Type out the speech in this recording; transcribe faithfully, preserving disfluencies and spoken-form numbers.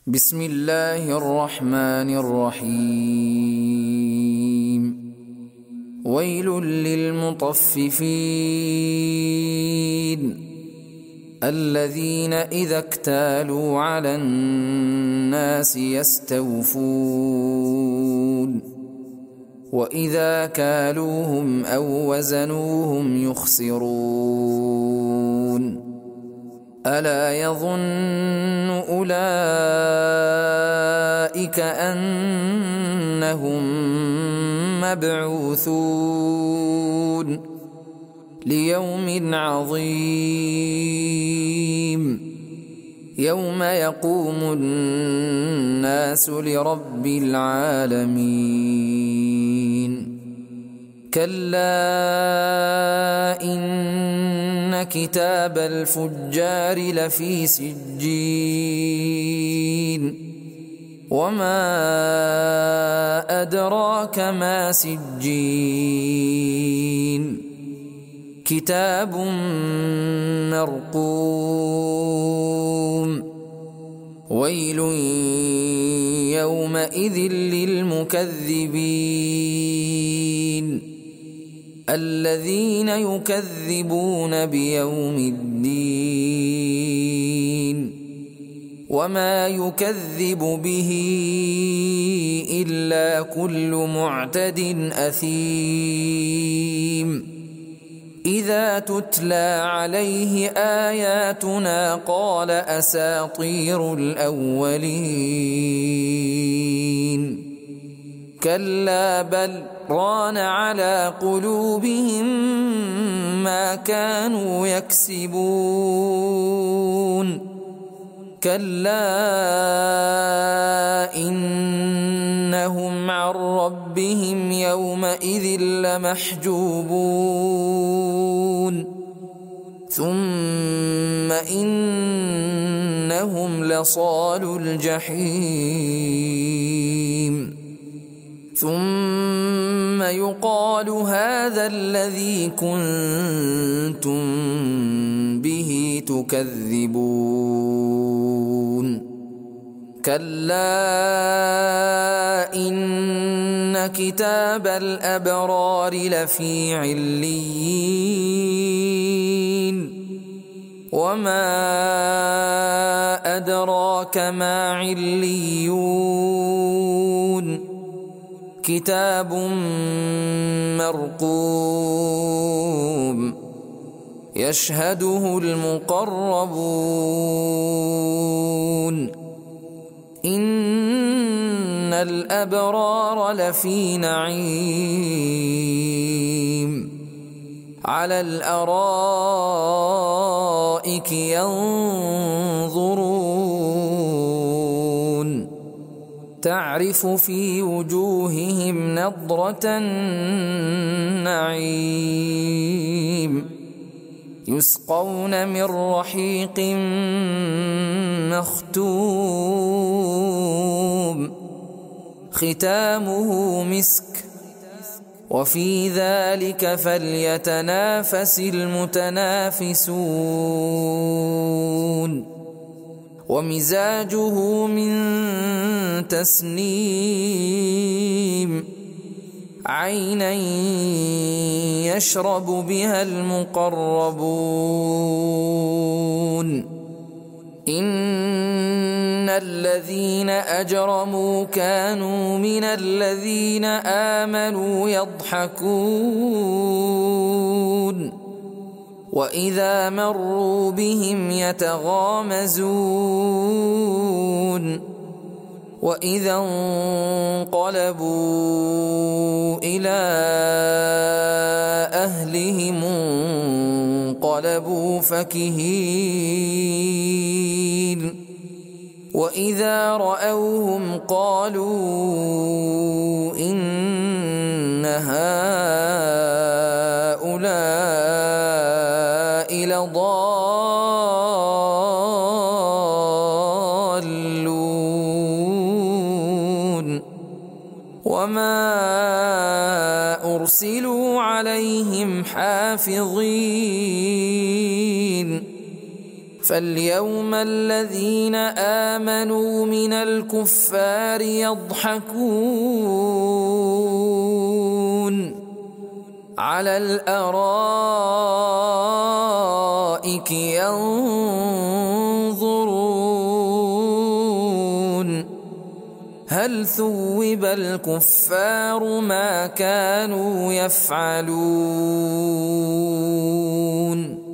بسم الله الرحمن الرحيم. ويل للمطففين الذين إذا اكتالوا على الناس يستوفون وإذا كالوهم أو وزنوهم يخسرون. ألا يظن أولئك أنهم مبعوثون ليوم عظيم يوم يقوم الناس لرب العالمين. كلا إن كتاب الفجار لفي سجين وما أدراك ما سجين كتاب مرقوم. ويل يومئذ للمكذبين الذين يكذبون بيوم الدين وما يكذب به إلا كل معتد أثيم. إذا تتلى عليه آياتنا قال أساطير الأولين. كلا بل ران على قلوبهم ما كانوا يكسبون. كلا إنهم عن ربهم يومئذ لمحجوبون ثم إنهم لصالو الجحيم ثم يقال هذا الذي كنتم به تكذبون. كلا إن كتاب الأبرار لفي عليين وما أدراك ما عليون كتاب مرقوم يشهده المقربون. إن الأبرار لفي نعيم على الأرائك ينظرون تعرف في وجوههم نضرة النعيم يسقون من رحيق مختوم ختامه مسك وفي ذلك فليتنافس المتنافسون. ومزاجه من تسنيم عينا يشرب بها المقربون. إن الذين أجرموا كانوا من الذين آمنوا يضحكون وإذا مروا بهم يتغامزون وإذا انقلبوا إلى أهلهم انقلبوا فكهين وإذا رأوهم قالوا إن هؤلاء لضالون وما أرسلوا عليهم حافظين فاليوم الذين آمنوا من الكفار يضحكون على الأرائك ينظرون هل ثوب الكفار ما كانوا يفعلون